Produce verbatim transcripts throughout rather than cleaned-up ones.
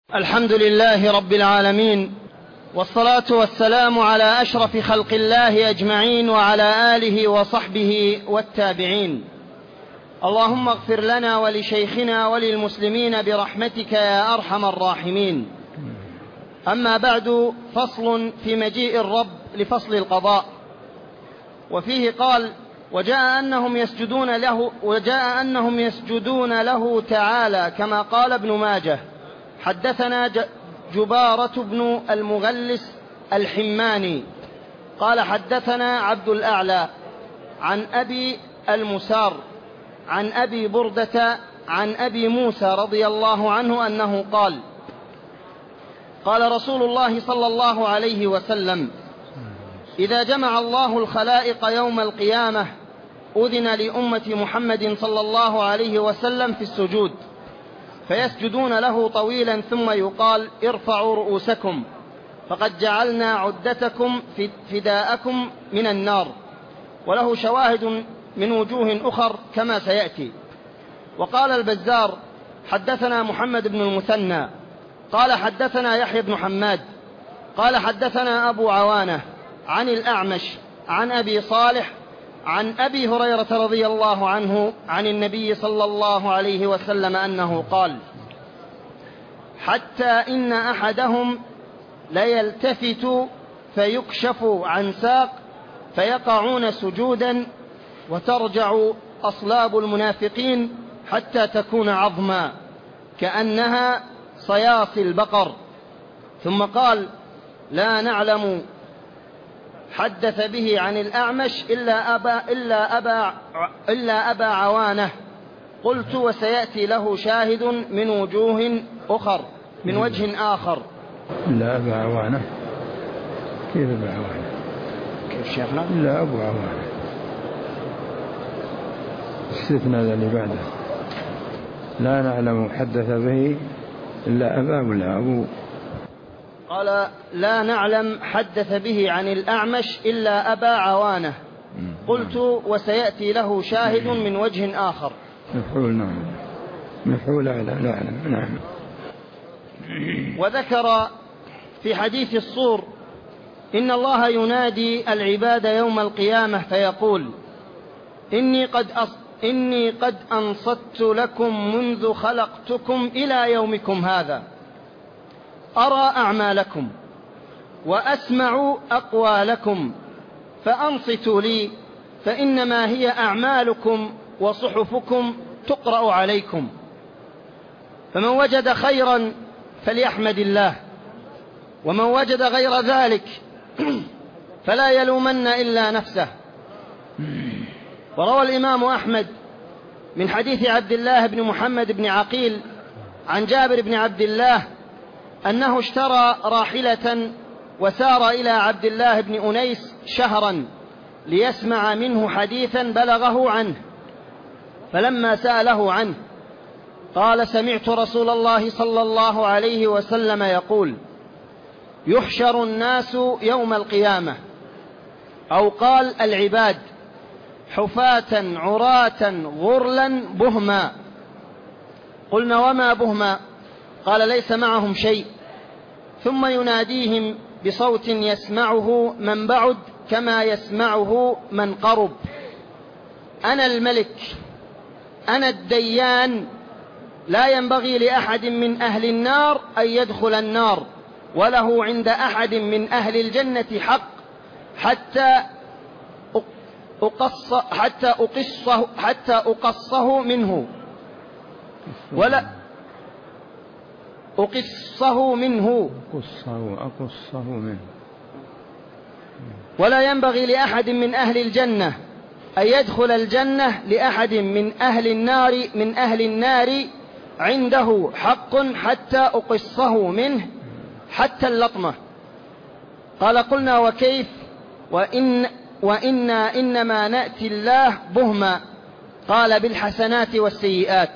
الحمد لله رب العالمين، والصلاة والسلام على أشرف خلق الله أجمعين، وعلى آله وصحبه والتابعين. اللهم اغفر لنا ولشيخنا وللمسلمين برحمتك يا أرحم الراحمين. أما بعد، فصل في مجيء الرب لفصل القضاء. وفيه قال: وجاء أنهم يسجدون له وجاء أنهم يسجدون له تعالى، كما قال ابن ماجه. حدثنا جبارة بن المغلس الحماني قال: حدثنا عبد الأعلى عن أبي المسار عن أبي بردة عن أبي موسى رضي الله عنه أنه قال: قال رسول الله صلى الله عليه وسلم: إذا جمع الله الخلائق يوم القيامة أذن لأمة محمد صلى الله عليه وسلم في السجود، فيسجدون له طويلا، ثم يقال: ارفعوا رؤوسكم فقد جعلنا عدتكم فداءكم من النار. وله شواهد من وجوه أخر كما سيأتي. وقال البزار: حدثنا محمد بن المثنى قال حدثنا يحيى بن حماد قال حدثنا أبو عوانة عن الأعمش عن أبي صالح عن أبي هريرة رضي الله عنه عن النبي صلى الله عليه وسلم أنه قال: حتى إن أحدهم ليلتفت فيكشف عن ساق فيقعون سجودا، وترجع أصلاب المنافقين حتى تكون عظما كأنها صياصي البقر. ثم قال: لا نعلم حدث به عن الأعمش إلا أبا, إلا أبا, إلا أبا عوانة. قلت: وسيأتي له شاهد من وجوه أخر من وجه آخر. إلا أبا عوانة. كيف أبا عوانة؟ كيف شيخنا؟ إلا أبو عوانة، استثناء اللي بعده. لا نعلم حدث به إلا أبا ولا أبو. قال: لا نعلم حدث به عن الأعمش إلا أبا عوانة. قلت: وسيأتي له شاهد من وجه آخر. مفعول. نعم، مفعول على لا نعلم. نعم. وذكر في حديث الصور: إن الله ينادي العباد يوم القيامة فيقول: إني قد, أص... إني قد أنصت لكم منذ خلقتكم إلى يومكم هذا، أرى أعمالكم وأسمع أقوالكم، فأنصتوا لي، فإنما هي أعمالكم وصحفكم تقرأ عليكم. فمن وجد خيرا فليحمد الله، ومن وجد غير ذلك فلا يلومن إلا نفسه. وروى الإمام أحمد من حديث عبد الله بن محمد بن عقيل عن جابر بن عبد الله أنه اشترى راحلة وسار إلى عبد الله بن أنيس شهرا ليسمع منه حديثا بلغه عنه، فلما سأله عنه قال: سمعت رسول الله صلى الله عليه وسلم يقول: يحشر الناس يوم القيامة، أو قال العباد، حفاة عراة غرلا بهما. قلنا: وما بهما؟ قال: ليس معهم شيء. ثم يناديهم بصوت يسمعه من بعد كما يسمعه من قرب: أنا الملك، أنا الديان، لا ينبغي لأحد من أهل النار أن يدخل النار، وله عند أحد من أهل الجنة حق حتى أقص حتى أقصه حتى أقصه منه ولا أقصه منه أقصه أقصه منه ولا ينبغي لأحد من أهل الجنة أن يدخل الجنة لأحد من أهل النار من أهل النار عنده حق حتى أقصه منه حتى اللطمة. قال: قلنا: وكيف؟ وإن وإنا إنما نأتي الله بهما. قال: بالحسنات والسيئات.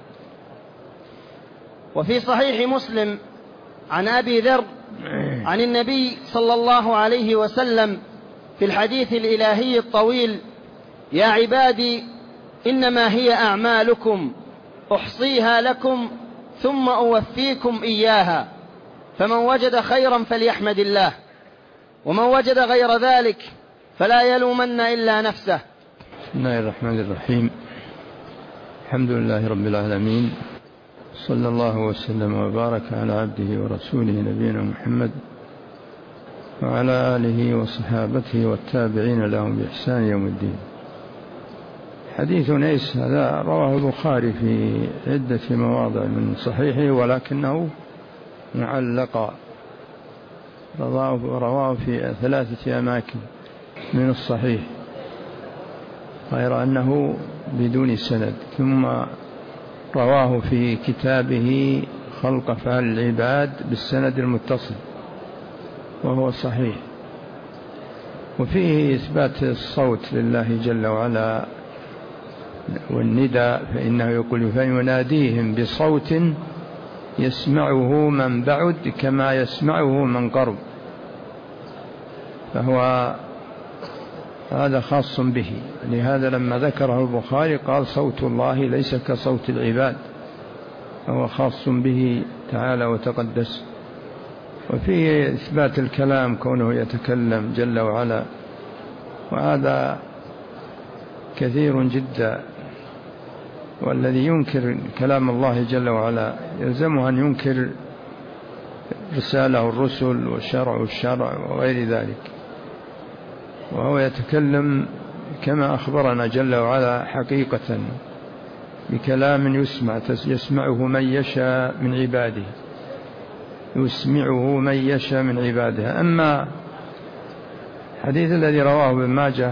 وفي صحيح مسلم عن أبي ذر عن النبي صلى الله عليه وسلم في الحديث الإلهي الطويل: يا عبادي، إنما هي أعمالكم أحصيها لكم ثم أوفيكم إياها، فمن وجد خيرا فليحمد الله، ومن وجد غير ذلك فلا يلومن إلا نفسه. بسم الله الرحمن الرحيم. الحمد لله رب العالمين، صلى الله وسلم وبارك على عبده ورسوله نبينا محمد وعلى آله وصحابته والتابعين لهم بإحسان يوم الدين. حديث أنيس هذا رواه البخاري في عدة مواضع من صحيحه، ولكنه معلقا، رواه, رواه في ثلاثة أماكن من الصحيح، غير أنه بدون سند. ثم رواه في كتابه خلق أفعال العباد بالسند المتصل وهو صحيح. وفيه إثبات الصوت لله جل وعلا والنداء، فإنه يقول فيناديهم بصوت يسمعه من بعد كما يسمعه من قرب، فهو هذا خاص به. لهذا لما ذكره البخاري قال صوت الله ليس كصوت العباد، فهو خاص به تعالى وتقدس. وفيه إثبات الكلام، كونه يتكلم جل وعلا، وهذا كثير جدا. والذي ينكر كلام الله جل وعلا يلزمه أن ينكر رساله الرسل والشرع والشرع وغير ذلك. وهو يتكلم كما أخبرنا جل وعلا حقيقة بكلام يسمع يسمعه من يشاء من عباده، يسمعه من يشاء من عباده. أما الحديث الذي رواه ابن ماجه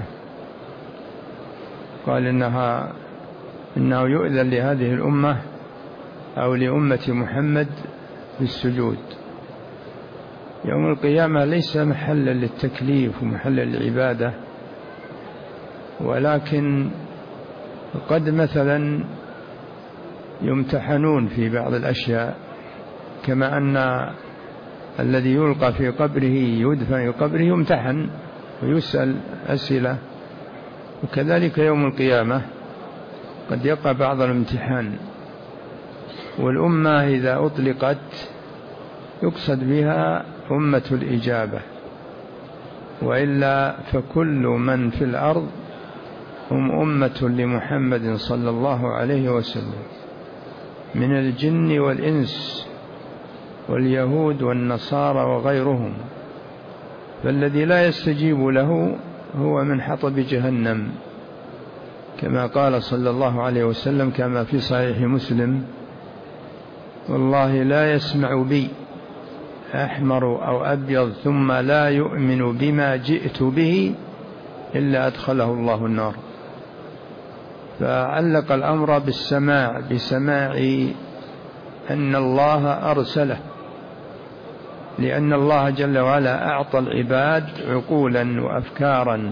قال إنها إنه يؤذن لهذه الأمة أو لأمة محمد بالسجود يوم القيامة، ليس محلا للتكليف ومحلا للعبادة، ولكن قد مثلا يمتحنون في بعض الأشياء، كما أن الذي يلقى في قبره يدفن في قبره يمتحن ويسأل أسئلة، وكذلك يوم القيامة قد يقع بعض الامتحان. والأمة إذا أطلقت يقصد بها أمة الإجابة، وإلا فكل من في الأرض هم أمة لمحمد صلى الله عليه وسلم من الجن والإنس واليهود والنصارى وغيرهم، فالذي لا يستجيب له هو من حطب جهنم، كما قال صلى الله عليه وسلم كما في صحيح مسلم: والله لا يسمع بي أحمر أو أبيض ثم لا يؤمن بما جئت به إلا أدخله الله النار. فعلق الأمر بالسماع، بسماع أن الله أرسله، لأن الله جل وعلا أعطى العباد عقولا وأفكارا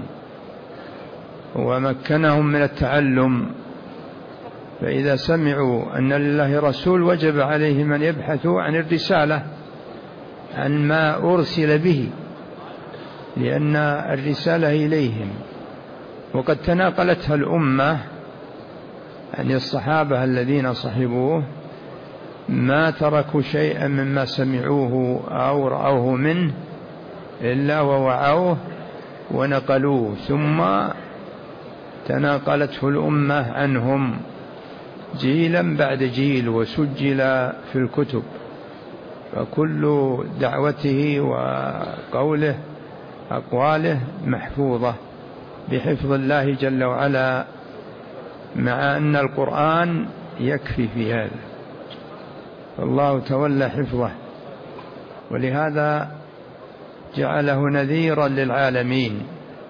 ومكنهم من التعلم، فإذا سمعوا أن لله رسول وجب عليهم أن يبحثوا عن الرسالة، عن ما أرسل به، لأن الرسالة إليهم. وقد تناقلتها الأمة، يعني الصحابة الذين صحبوه ما تركوا شيئا مما سمعوه أو رأوه منه إلا ووعوه ونقلوه، ثم تناقلته الأمة عنهم جيلا بعد جيل وسجل في الكتب. فكل دعوته وقوله أقواله محفوظة بحفظ الله جل وعلا، مع أن القرآن يكفي في هذا، فالله تولى حفظه، ولهذا جعله نذيرا للعالمين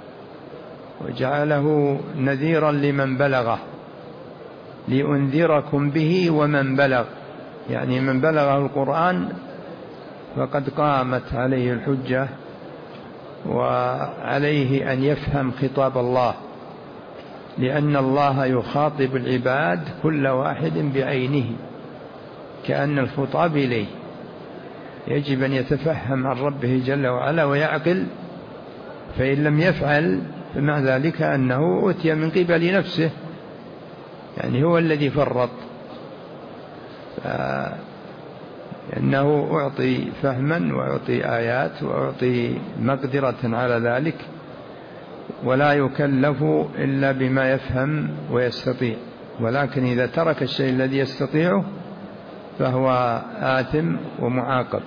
وجعله نذيرا لمن بلغه، لأنذركم به ومن بلغ، يعني من بلغه القرآن فقد قامت عليه الحجة، وعليه أن يفهم خطاب الله، لأن الله يخاطب العباد كل واحد بعينه كأن الخطاب إليه، يجب أن يتفهم عن ربه جل وعلا ويعقل، فإن لم يفعل فمع ذلك أنه أتي من قبل نفسه، يعني هو الذي فرط. لأنه أعطي فهما وأعطي آيات وأعطي مقدرة على ذلك، ولا يكلف إلا بما يفهم ويستطيع، ولكن إذا ترك الشيء الذي يستطيعه فهو آثم ومعاقب.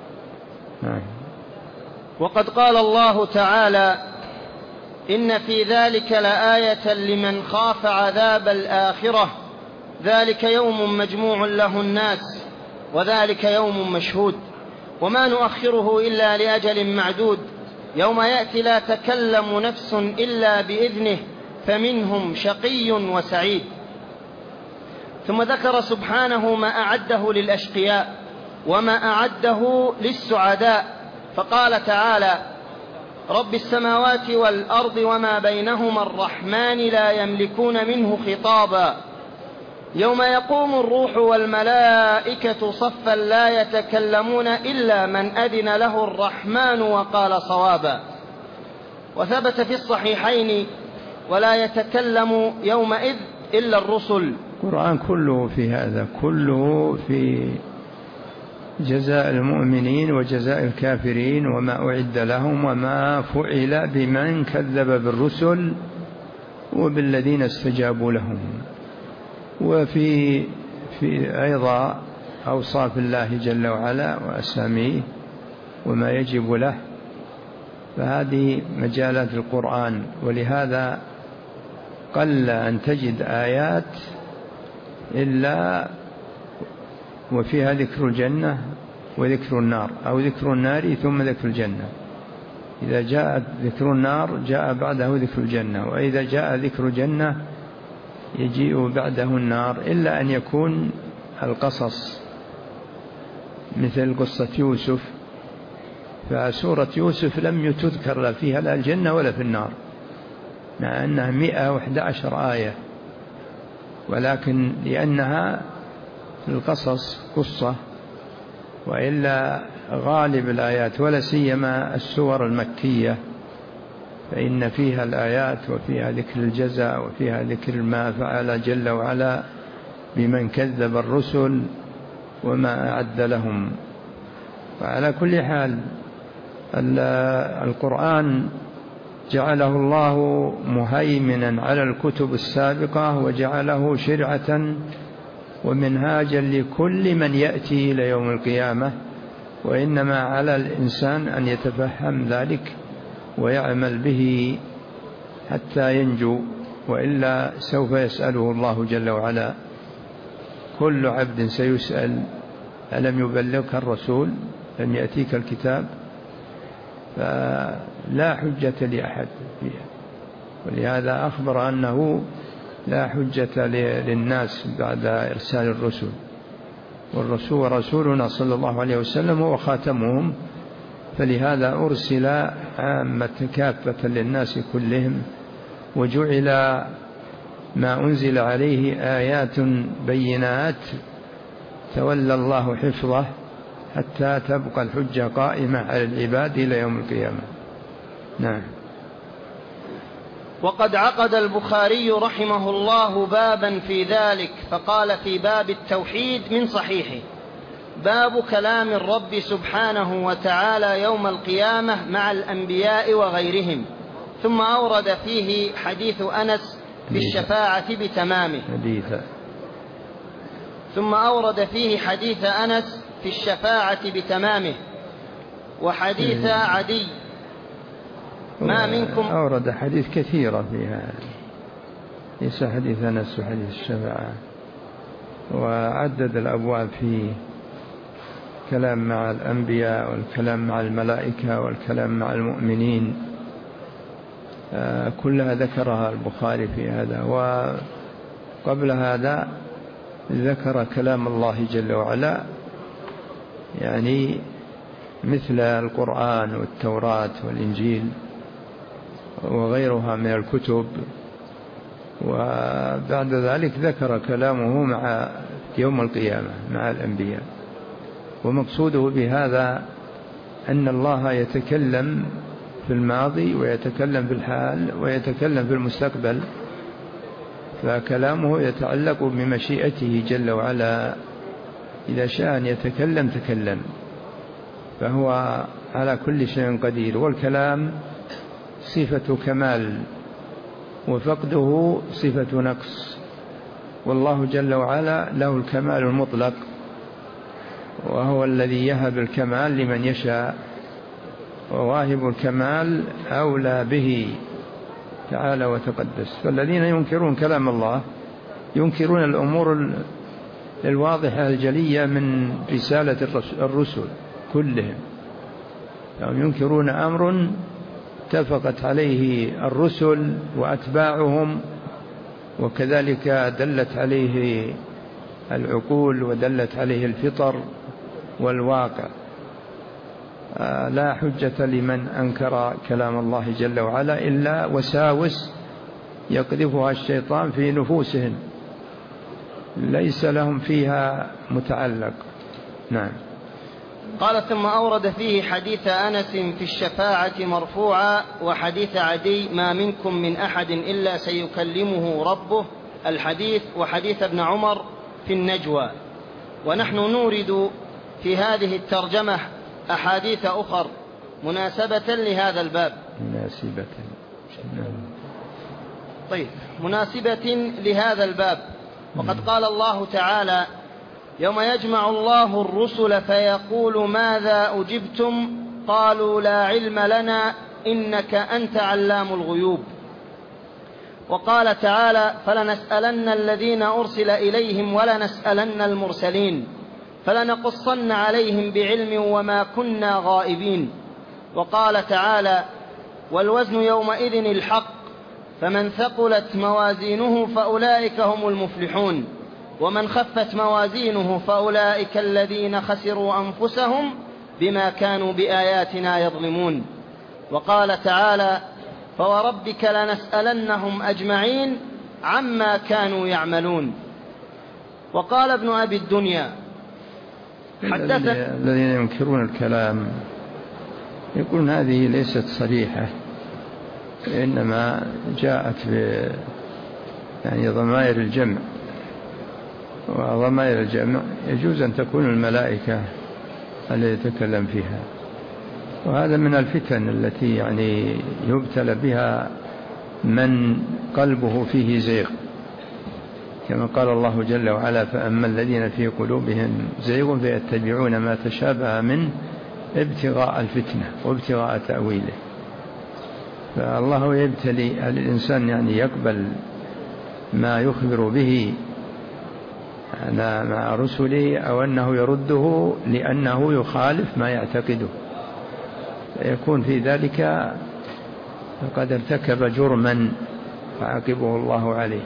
وقد قال الله تعالى: إن في ذلك لآية لمن خاف عذاب الآخرة، ذلك يوم مجموع له الناس وذلك يوم مشهود، وما نؤخره إلا لأجل معدود، يوم يأتي لا تكلم نفس إلا بإذنه فمنهم شقي وسعيد. ثم ذكر سبحانه ما أعده للأشقياء وما أعده للسعداء، فقال تعالى: رب السماوات والأرض وما بينهما الرحمن لا يملكون منه خطابا، يوم يقوم الروح والملائكة صفا لا يتكلمون إلا من أذن له الرحمن وقال صوابا. وثبت في الصحيحين: ولا يتكلم يومئذ إلا الرسل. القرآن كله في هذا، كله في جزاء المؤمنين وجزاء الكافرين وما أعد لهم وما فعل بمن كذب بالرسل وبالذين استجابوا لهم. وفي في أيضا أوصاف الله جل وعلا وأساميه وما يجب له، فهذه مجالات القرآن. ولهذا قل أن تجد آيات إلا وفيها ذكر الجنة وذكر النار، أو ذكر النار ثم ذكر الجنة. إذا جاء ذكر النار جاء بعده ذكر الجنة، وإذا جاء ذكر الجنة يجيء بعده النار، إلا أن يكون القصص مثل قصة يوسف، فسورة يوسف لم تذكر لا فيها لا الجنة ولا في النار، مع أنها مئة وإحدى عشر آية، ولكن لأنها القصص قصة، وإلا غالب الآيات ولا سيما السور المكية فإن فيها الآيات وفيها ذكر الجزاء وفيها ذكر ما فعل جل وعلا بمن كذب الرسل وما أعد لهم. وعلى كل حال القرآن جعله الله مهيمنا على الكتب السابقة، وجعله شرعة ومنهاجا لكل من يأتي إلى يوم القيامة، وإنما على الإنسان أن يتفهم ذلك ويعمل به حتى ينجو، وإلا سوف يسأله الله جل وعلا: كل عبد سيسأل ألم يبلغك الرسول، لم يأتيك الكتاب؟ فلا حجة لأحد فيها، ولهذا أخبر أنه لا حجة للناس بعد إرسال الرسل، والرسول رسولنا صلى الله عليه وسلم هو خاتمهم، فلهذا أرسل عامة كافة للناس كلهم، وجعل ما أنزل عليه آيات بينات تولى الله حفظه حتى تبقى الحجة قائمة على العباد إلى يوم القيامة. نعم. وقد عقد البخاري رحمه الله بابا في ذلك، فقال في باب التوحيد من صحيحه: باب كلام الرب سبحانه وتعالى يوم القيامة مع الأنبياء وغيرهم، ثم أورد فيه حديث أنس في الشفاعة بتمامه حديثة. ثم أورد فيه حديث أنس في الشفاعة بتمامه وحديث عدي ما منكم. أورد حديث كثيرة فيها، ليس حديث أنس وحديث الشفاعة، وعدد الأبواب فيه: كلام مع الأنبياء، والكلام مع الملائكة، والكلام مع المؤمنين، كلها ذكرها البخاري في هذا. وقبل هذا ذكر كلام الله جل وعلا، يعني مثل القرآن والتوراة والإنجيل وغيرها من الكتب، وبعد ذلك ذكر كلامه مع يوم القيامة مع الأنبياء. ومقصوده بهذا أن الله يتكلم في الماضي ويتكلم في الحال ويتكلم في المستقبل، فكلامه يتعلق بمشيئته جل وعلا إذا شاء أن يتكلم تكلم، فهو على كل شيء قدير. والكلام صفة كمال وفقده صفة نقص، والله جل وعلا له الكمال المطلق، وهو الذي يهب الكمال لمن يشاء، وواهب الكمال أولى به تعالى وتقدس. فالذين ينكرون كلام الله ينكرون الأمور الواضحة الجلية من رسالة الرسل كلهم، يعني ينكرون أمر اتفقت عليه الرسل وأتباعهم، وكذلك دلت عليه العقول ودلت عليه الفطر والواقع. لا حجة لمن أنكر كلام الله جل وعلا إلا وساوس يقذفها الشيطان في نفوسهم ليس لهم فيها متعلق. نعم. قال ثم أورد فيه حديث أنس في الشفاعة مرفوعا، وحديث عدي ما منكم من أحد إلا سيكلمه ربه الحديث، وحديث ابن عمر في النجوى. ونحن نورد في هذه الترجمة أحاديث أخر مناسبة لهذا الباب. مناسبة طيب مناسبة لهذا الباب. وقد قال الله تعالى: يوم يجمع الله الرسل فيقول ماذا أجبتم قالوا لا علم لنا إنك أنت علام الغيوب. وقال تعالى: فلنسألن الذين أرسل إليهم ولنسألن المرسلين فلنقصن عليهم بعلم وما كنا غائبين. وقال تعالى: والوزن يومئذ الحق فمن ثقلت موازينه فأولئك هم المفلحون ومن خفت موازينه فأولئك الذين خسروا أنفسهم بما كانوا بآياتنا يظلمون. وقال تعالى: فوربك لنسألنهم أجمعين عما كانوا يعملون. وقال ابن أبي الدنيا حدثنا الذين ينكرون الكلام يقولون هذه ليست صريحة، إنما جاءت ب يعني ضمائر الجمع، وضمائر الجمع يجوز أن تكون الملائكة التي يتكلم فيها، وهذا من الفتن التي يعني يبتلى بها من قلبه فيه زيغ، كما قال الله جل وعلا: فأما الذين في قلوبهم زيغ فيتبعون ما تشابه منه ابتغاء الفتنة وابتغاء تأويله. فالله يبتلي الإنسان يعني يقبل ما يخبر به مع رسله أو أنه يرده لأنه يخالف ما يعتقده، فيكون في ذلك فقد ارتكب جرما فعاقبه الله عليه.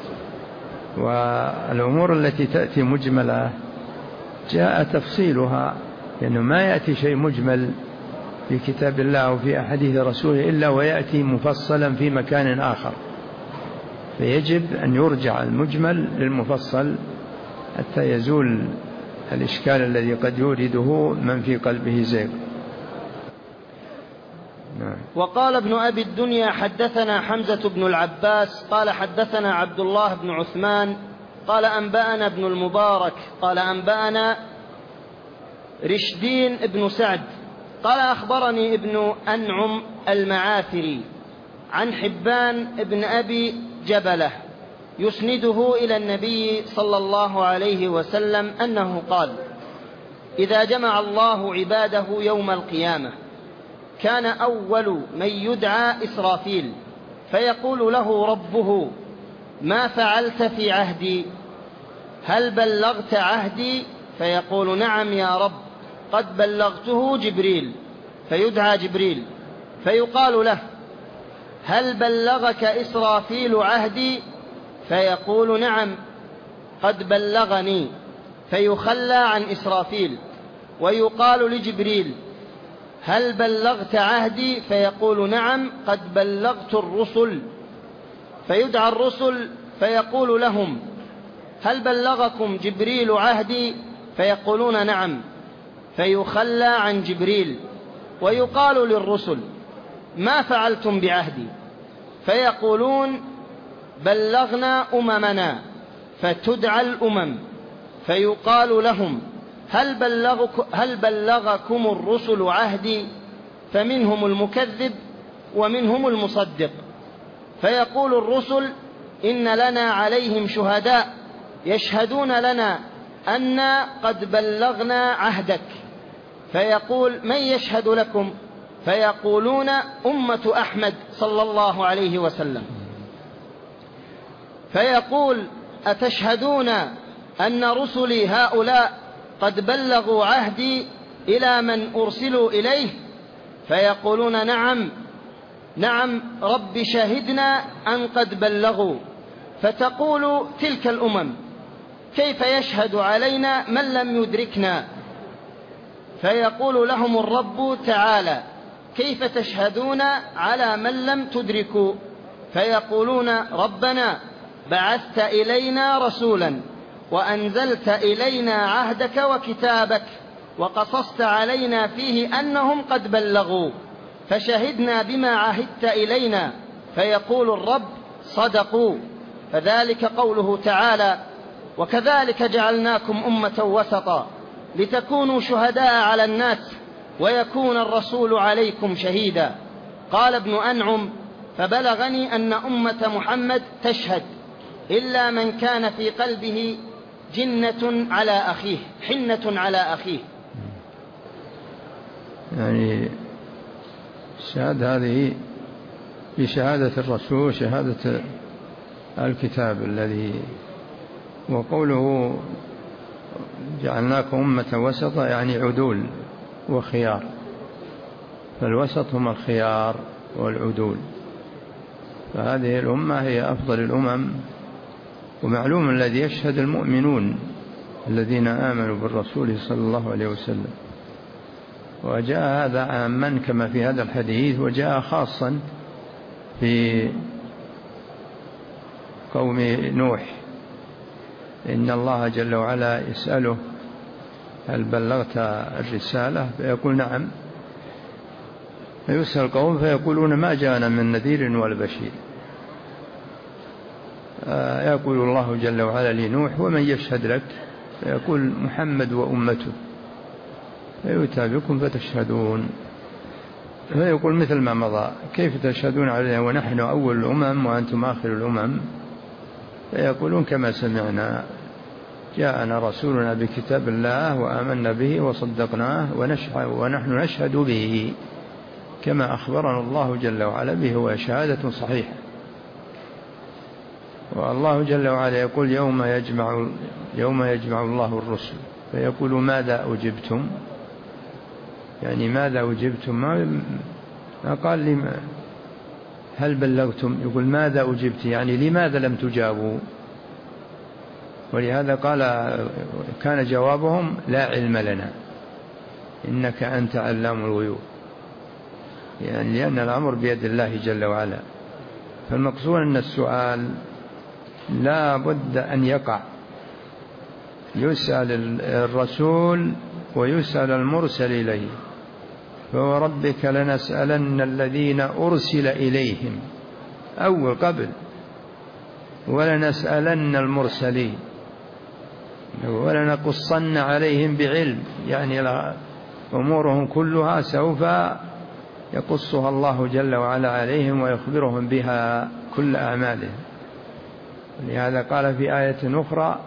والأمور التي تأتي مجملة جاء تفصيلها، لأنه ما يأتي شيء مجمل في كتاب الله أو في أحاديث رسوله إلا ويأتي مفصلا في مكان آخر، فيجب أن يرجع المجمل للمفصل حتى يزول الإشكال الذي قد يورده من في قلبه زيغ. وقال ابن أبي الدنيا حدثنا حمزة بن العباس قال حدثنا عبد الله بن عثمان قال أنبأنا ابن المبارك قال أنبأنا رشدين بن سعد قال أخبرني ابن أنعم المعافري عن حبان ابن أبي جبلة يسنده إلى النبي صلى الله عليه وسلم أنه قال: إذا جمع الله عباده يوم القيامة كان أول من يدعى إسرافيل فيقول له ربه: ما فعلت في عهدي؟ هل بلغت عهدي؟ فيقول: نعم يا رب قد بلغته جبريل. فيدعى جبريل فيقال له: هل بلغك إسرافيل عهدي؟ فيقول: نعم قد بلغني. فيخلى عن إسرافيل ويقال لجبريل: هل بلغت عهدي؟ فيقول: نعم قد بلغت الرسل. فيدعى الرسل فيقول لهم: هل بلغكم جبريل عهدي؟ فيقولون: نعم. فيخلى عن جبريل ويقال للرسل: ما فعلتم بعهدي؟ فيقولون: بلغنا أممنا. فتدعى الأمم فيقال لهم: هل, بلغك هل بلغكم الرسل عهدي؟ فمنهم المكذب ومنهم المصدق. فيقول الرسل: إن لنا عليهم شهداء يشهدون لنا أن قد بلغنا عهدك. فيقول: من يشهد لكم؟ فيقولون: أمة أحمد صلى الله عليه وسلم. فيقول: أتشهدون أن رسلي هؤلاء قد بلغوا عهدي إلى من أرسلوا إليه؟ فيقولون: نعم نعم رب شهدنا أن قد بلغوا. فتقول تلك الأمم: كيف يشهد علينا من لم يدركنا؟ فيقول لهم الرب تعالى: كيف تشهدون على من لم تدركوا؟ فيقولون: ربنا بعثت إلينا رسولا وأنزلت إلينا عهدك وكتابك وقصصت علينا فيه أنهم قد بلغوا فشهدنا بما عهدت إلينا. فيقول الرب: صدقوا. فذلك قوله تعالى: وكذلك جعلناكم أمة وسطا لتكونوا شهداء على الناس ويكون الرسول عليكم شهيدا. قال ابن أنعم: فبلغني أن أمة محمد تشهد إلا من كان في قلبه جنة على أخيه، حنة على أخيه. يعني الشهادة هذه بشهادة الرسول، شهادة الكتاب الذي، وقوله جعلناكم أمة وسطا يعني عدول وخيار، فالوسط هم الخيار والعدول، فهذه الأمة هي أفضل الأمم. ومعلوم الذي يشهد المؤمنون الذين آمنوا بالرسول صلى الله عليه وسلم، وجاء هذا عاما كما في هذا الحديث، وجاء خاصا في قوم نوح، إن الله جل وعلا يسأله: هل بلغت الرسالة؟ فيقول: نعم. فيسأل القوم فيقولون: ما جاءنا من نذير ولا بشير. يقول الله جل وعلا لنوح: ومن يشهد لك؟ فيقول: محمد وأمته. فيؤتى بكم فتشهدون. فيقول مثل ما مضى: كيف تشهدون علينا ونحن أول الأمم وأنتم آخر الأمم؟ فيقولون: كما سمعنا، جاءنا رسولنا بكتاب الله وآمنا به وصدقناه ونحن نشهد به كما أخبرنا الله جل وعلا به، وشهادة صحيحة. والله جل وعلا يقول: يوم يجمع, يوم يجمع الله الرسل فيقول: ماذا أجبتم؟ يعني ماذا أجبتم؟ ما قال لي هل بلغتم، يقول ماذا أجبت، يعني لماذا لم تجابوا؟ ولهذا قال كان جوابهم: لا علم لنا إنك أنت علام الغيوب، يعني لأن الأمر بيد الله جل وعلا. فالمقصود أن السؤال لا بد أن يقع، يسأل الرسول ويسأل المرسل إليه. فوربك لنسألن الذين أرسل إليهم أول قبل، ولنسألن المرسلين ولنقصن عليهم بعلم، يعني أمورهم كلها سوف يقصها الله جل وعلا عليهم ويخبرهم بها كل أعمالهم. لهذا قال في آية أخرى: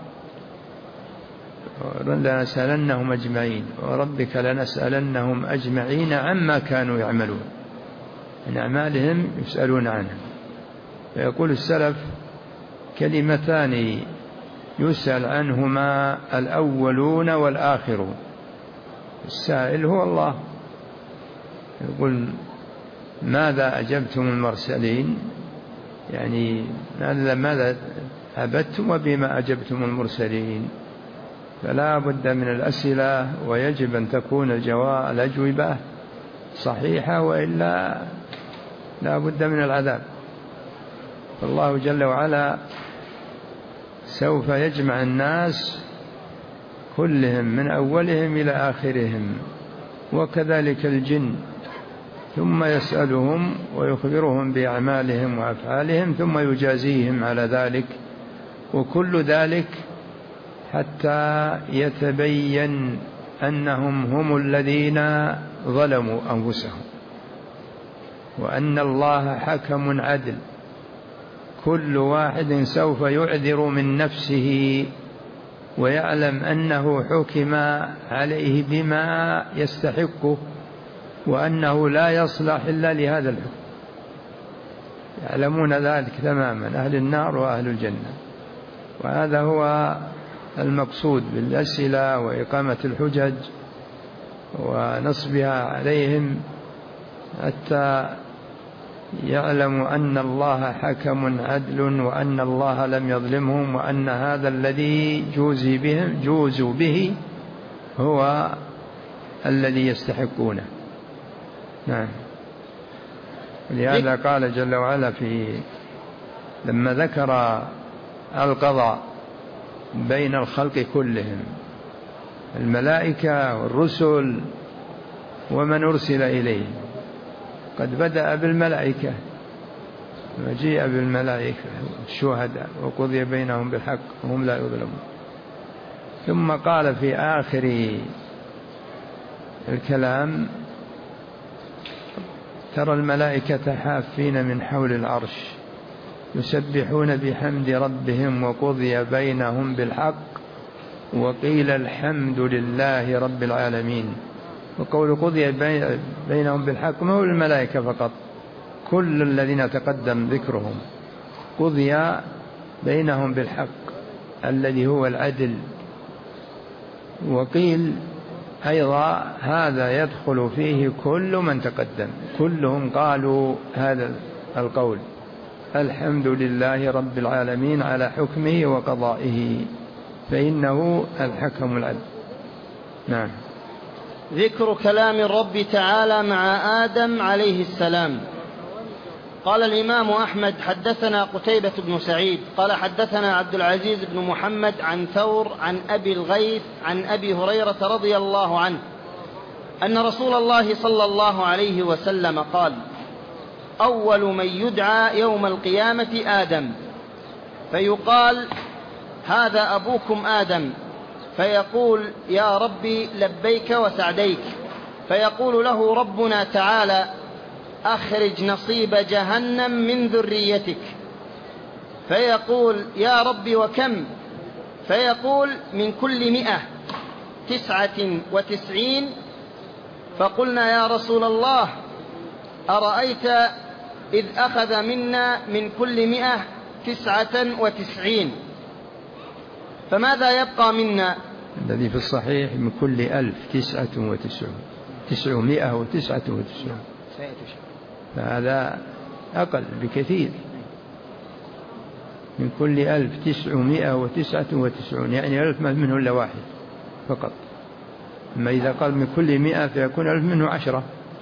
لنسألنهم أجمعين، وربك لنسألنهم أجمعين عما كانوا يعملون، من أعمالهم يسألون عنها. فيقول السلف: كلمتان يسأل عنهما الأولون والآخرون، السائل هو الله. يقول: ماذا أجبتم المرسلين؟ يعني ماذا أجبتم وبما أجبتم المرسلين؟ فلا بد من الأسئلة، ويجب أن تكون الجواب الأجوبة صحيحة، وإلا لا بد من العذاب. فالله جل وعلا سوف يجمع الناس كلهم من أولهم إلى آخرهم، وكذلك الجن، ثم يسألهم ويخبرهم بأعمالهم وأفعالهم، ثم يجازيهم على ذلك. وكل ذلك حتى يتبين أنهم هم الذين ظلموا أنفسهم، وأن الله حكم عدل، كل واحد سوف يعذر من نفسه ويعلم أنه حكم عليه بما يستحقه، وأنه لا يصلح إلا لهذا الحكم. يعلمون ذلك تماما أهل النار وأهل الجنة. وهذا هو المقصود بالأسئلة وإقامة الحجج ونصبها عليهم، حتى يعلموا أن الله حكم عدل، وأن الله لم يظلمهم، وأن هذا الذي جوزي بهم جوزوا به هو الذي يستحقونه. نعم. لهذا قال جل وعلا في لما ذكر القضاء بين الخلق كلهم، الملائكة والرسل ومن أرسل إليهم، قد بدأ بالملائكة وجيء بالملائكة الشهداء وقضي بينهم بالحق وهم لا يظلمون، ثم قال في آخر الكلام: ترى الملائكة حافين من حول العرش يسبحون بحمد ربهم وقضي بينهم بالحق وقيل الحمد لله رب العالمين. وقول قضي بينهم بالحق ما هو الملائكة فقط، كل الذين تقدم ذكرهم قضي بينهم بالحق الذي هو العدل. وقيل أيضا هذا يدخل فيه كل من تقدم، كلهم قالوا هذا القول: الحمد لله رب العالمين على حكمه وقضائه، فإنه الحكم العدل. نعم. ذكر كلام الرب تعالى مع آدم عليه السلام. قال الإمام أحمد: حدثنا قتيبة بن سعيد قال حدثنا عبد العزيز بن محمد عن ثور عن أبي الغيث عن أبي هريرة رضي الله عنه أن رسول الله صلى الله عليه وسلم قال: أول من يدعى يوم القيامة آدم، فيقال: هذا أبوكم آدم، فيقول: يا ربي لبيك وسعديك، فيقول له ربنا تعالى: أخرج نصيب جهنم من ذريتك، فيقول: يا رب وكم؟ فيقول: من كل مئة تسعة وتسعين. فقلنا: يا رسول الله، أرأيت إذ أخذ منا من كل مئة تسعة وتسعين، فماذا يبقى منا؟ الذي في الصحيح من كل ألف تسعة وتسعون، تسعمائة وتسعة وتسعون، فهذا أقل بكثير. من كل ألف تسعمائة وتسعة وتسعون، يعني ألف ما منه إلا واحد فقط. أما إذا قال من كل مئة فيكون ألف منه عشرة.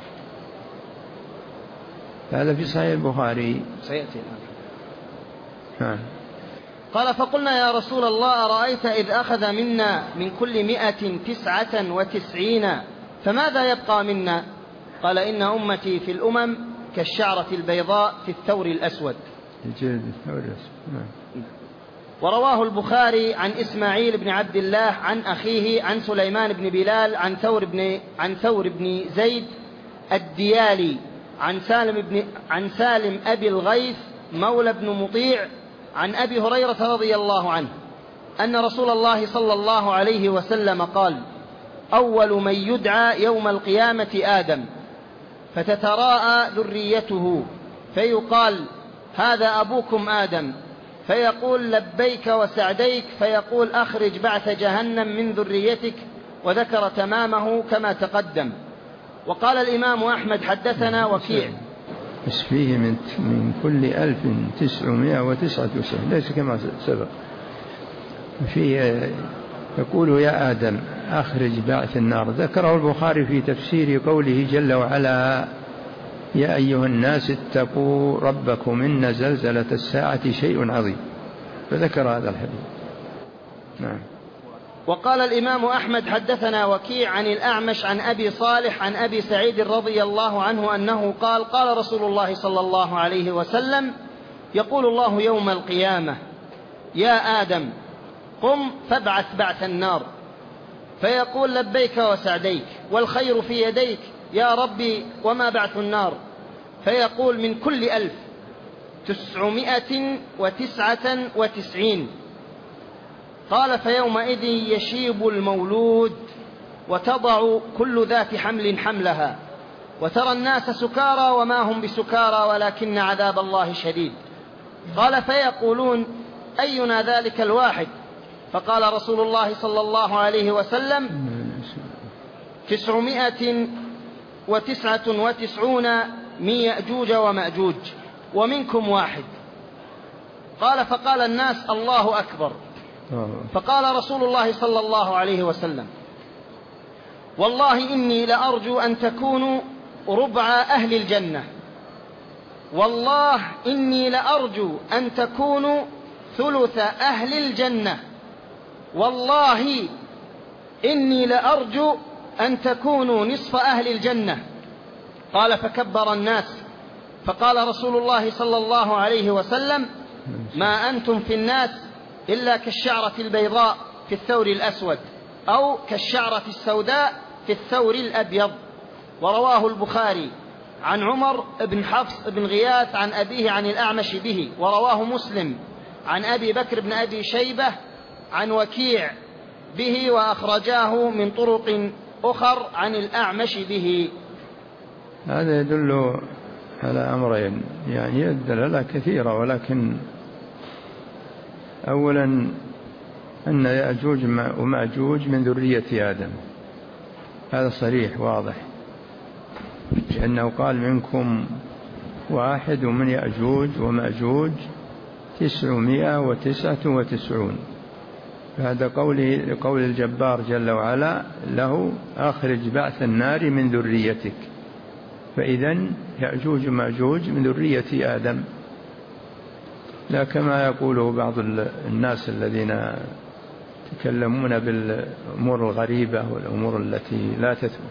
هذا في صحيح البخاري. سيأتي الآن. قال: فقلنا: يا رسول الله، أرأيت إذ أخذ منا من كل مئة تسعة وتسعين، فماذا يبقى منا؟ قال: إن أمتي في الأمم كالشعرة البيضاء في الثور الأسود. الجلد الثور الأسود. ورواه البخاري عن إسماعيل بن عبد الله عن أخيه عن سليمان بن بلال عن ثور بن, عن ثور بن زيد الديالي عن سالم, بن عن سالم أبي الغيث مولى بن مطيع عن أبي هريرة رضي الله عنه أن رسول الله صلى الله عليه وسلم قال: أول من يدعى يوم القيامة آدم، فتتراءى ذريته، فيقال: هذا أبوكم آدم، فيقول: لبيك وسعديك، فيقول: أخرج بعث جهنم من ذريتك، وذكر تمامه كما تقدم. وقال الإمام أحمد: حدثنا وكيع. بس فيه من, من كل ألف تسعمائة وتسعة وتسعين، ليس كما سبق. فيه يقول: يا آدم أخرج بعث النار. ذكره البخاري في تفسير قوله جل وعلا: يا أيها الناس اتقوا ربكم إن زلزلة الساعة شيء عظيم، فذكر هذا الحديث. نعم. وقال الإمام أحمد: حدثنا وكيع عن الأعمش عن أبي صالح عن أبي سعيد رضي الله عنه أنه قال: قال رسول الله صلى الله عليه وسلم: يقول الله يوم القيامة: يا آدم قم فابعث بعث النار. فيقول لبيك وسعديك والخير في يديك يا ربي وما بعث النار؟ فيقول من كل ألف تسعمائة وتسعة وتسعين. قال فيومئذ يشيب المولود وتضع كل ذات حمل حملها وترى الناس سكارى وما هم بسكارى ولكن عذاب الله شديد. قال فيقولون أينا ذلك الواحد؟ فقال رسول الله صلى الله عليه وسلم تسعمائة وتسعة وتسعون من يأجوج ومأجوج ومنكم واحد. قال فقال الناس الله أكبر. فقال رسول الله صلى الله عليه وسلم والله إني لأرجو أن تكونوا ربع أهل الجنة، والله إني لأرجو أن تكونوا ثلث أهل الجنة، والله إني لأرجو أن تكونوا نصف أهل الجنة. قال فكبر الناس. فقال رسول الله صلى الله عليه وسلم ما أنتم في الناس إلا كالشعرة البيضاء في الثور الأسود أو كالشعرة السوداء في الثور الأبيض. ورواه البخاري عن عمر بن حفص بن غياث عن أبيه عن الأعمش به. ورواه مسلم عن أبي بكر بن أبي شيبة عن وكيع به وأخرجاه من طرق أخر عن الأعمش به. هذا يدل على أمرين، يعني الدلالة كثيرة، ولكن أولا أن يأجوج ومأجوج من ذرية آدم، هذا صريح واضح، لأنه قال منكم واحد ومن يأجوج ومأجوج تسعمائة وتسعة وتسعون. هذا قول قول الجبار جل وعلا له أخرج بعث النار من ذريتك، فإذن يأجوج ومأجوج من ذرية آدم، لا كما يقوله بعض الناس الذين يتكلمون بالأمور الغريبة والأمور التي لا تثبت.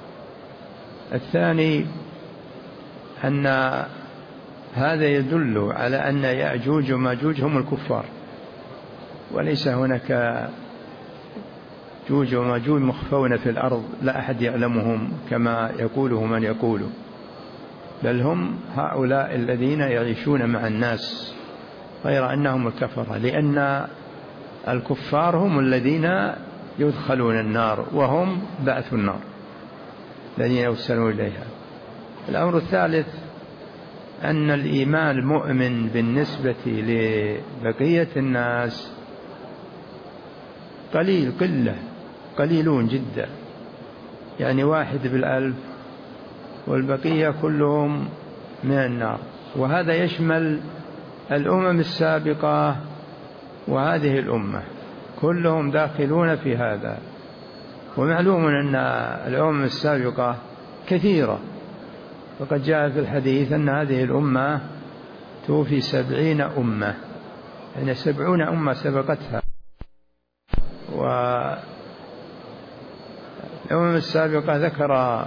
الثاني أن هذا يدل على أن يأجوج وماجوج هم الكفار، وليس هناك جوج وماجوج مخفون في الأرض لا أحد يعلمهم كما يقوله من يقوله، بل هم هؤلاء الذين يعيشون مع الناس غير أنهم الكفرة، لأن الكفار هم الذين يدخلون النار وهم بعث النار الذين يوصلون إليها. الأمر الثالث أن الإيمان المؤمن بالنسبة لبقية الناس قليل، قلة قليلون جدا، يعني واحد بالألف والبقية كلهم من النار. وهذا يشمل الأمم السابقة وهذه الأمة، كلهم داخلون في هذا. ومعلوم أن الأمم السابقة كثيرة، وقد جاء في الحديث أن هذه الأمة توفي سبعين أمة، يعني سبعون أمة سبقتها. والأمم السابقة ذكر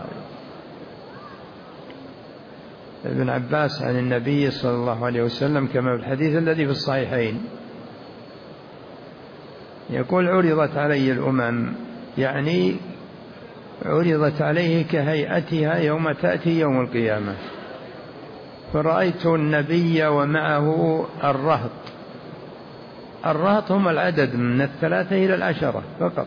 ابن عباس عن النبي صلى الله عليه وسلم كما في الحديث الذي في الصحيحين، يقول عرضت علي الأمم، يعني عرضت عليه كهيئتها يوم تأتي يوم القيامة، فرأيت النبي ومعه الرهط. الرهط هم العدد من الثلاثة إلى العشرة فقط،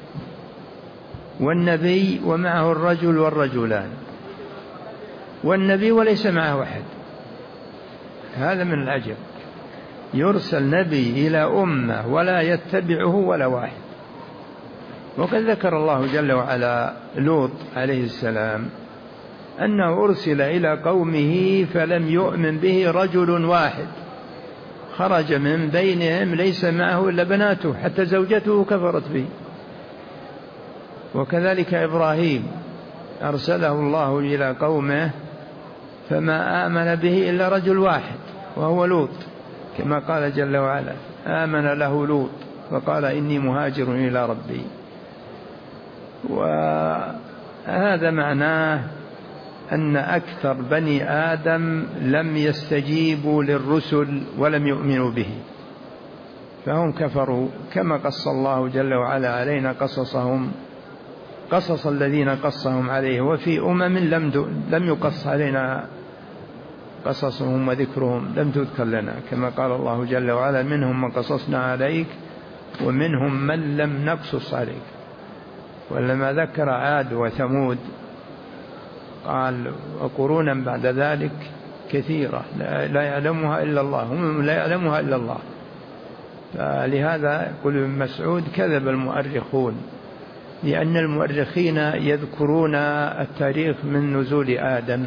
والنبي ومعه الرجل والرجلان، والنبي وليس معه أحد. هذا من العجب، يرسل نبي إلى أمة ولا يتبعه ولا واحد. وقد ذكر الله جل وعلا لوط عليه السلام أنه أرسل إلى قومه فلم يؤمن به رجل واحد، خرج من بينهم ليس معه إلا بناته، حتى زوجته كفرت به. وكذلك إبراهيم أرسله الله إلى قومه فما آمن به إلا رجل واحد وهو لوط، كما قال جل وعلا آمن له لوط وقال إني مهاجر إلى ربي. وهذا معناه أن أكثر بني آدم لم يستجيبوا للرسل ولم يؤمنوا به، فهم كفروا كما قص الله جل وعلا علينا قصصهم قصص الذين قصهم عليه، وفي أمم لم لم يقص علينا قصصهم وذكرهم لم تذكر لنا، كما قال الله جل وعلا منهم من قصصنا عليك ومنهم من لم نقصص عليك. ولما ذكر عاد وثمود قال وقرونا بعد ذلك كثيرة لا يعلمها إلا الله، هم لا يعلمها إلا الله. فلهذا يقول ابن مسعود كذب المؤرخون، لأن المؤرخين يذكرون التاريخ من نزول آدم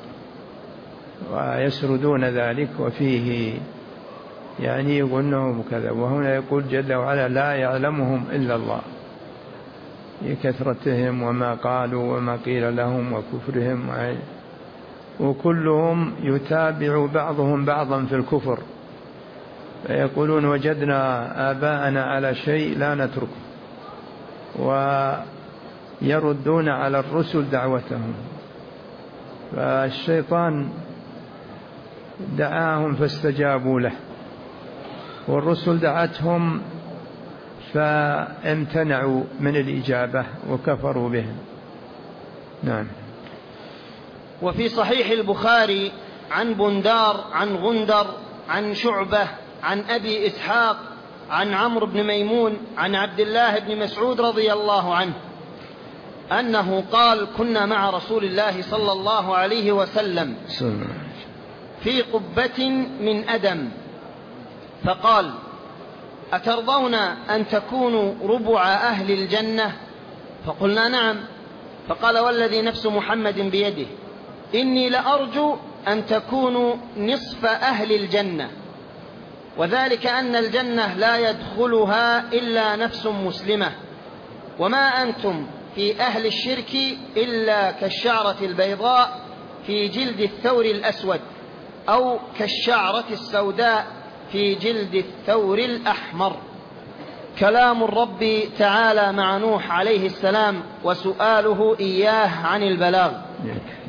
ويسردون ذلك، وفيه يعني يقولون كذا، وهنا يقول جل وعلا لا يعلمهم إلا الله لكثرتهم وما قالوا وما قيل لهم وكفرهم، وكلهم يتابع بعضهم بعضا في الكفر، فيقولون وجدنا آباءنا على شيء لا نتركه، ويردون على الرسل دعوتهم. فالشيطان دعاهم فاستجابوا له، والرسل دعتهم فامتنعوا من الإجابة وكفروا بهم. نعم. وفي صحيح البخاري عن بندار عن غندر عن شعبة عن أبي إسحاق عن عمرو بن ميمون عن عبد الله بن مسعود رضي الله عنه أنه قال كنا مع رسول الله صلى الله عليه وسلم في قبة من أدم فقال أترضون أن تكونوا ربع أهل الجنة؟ فقلنا نعم. فقال والذي نفس محمد بيده إني لأرجو أن تكونوا نصف أهل الجنة، وذلك أن الجنة لا يدخلها إلا نفس مسلمة، وما أنتم في أهل الشرك إلا كالشعرة البيضاء في جلد الثور الأسود، أو كالشعرة السوداء في جلد الثور الأحمر. كلام الرب تعالى مع نوح عليه السلام وسؤاله إياه عن البلاغ.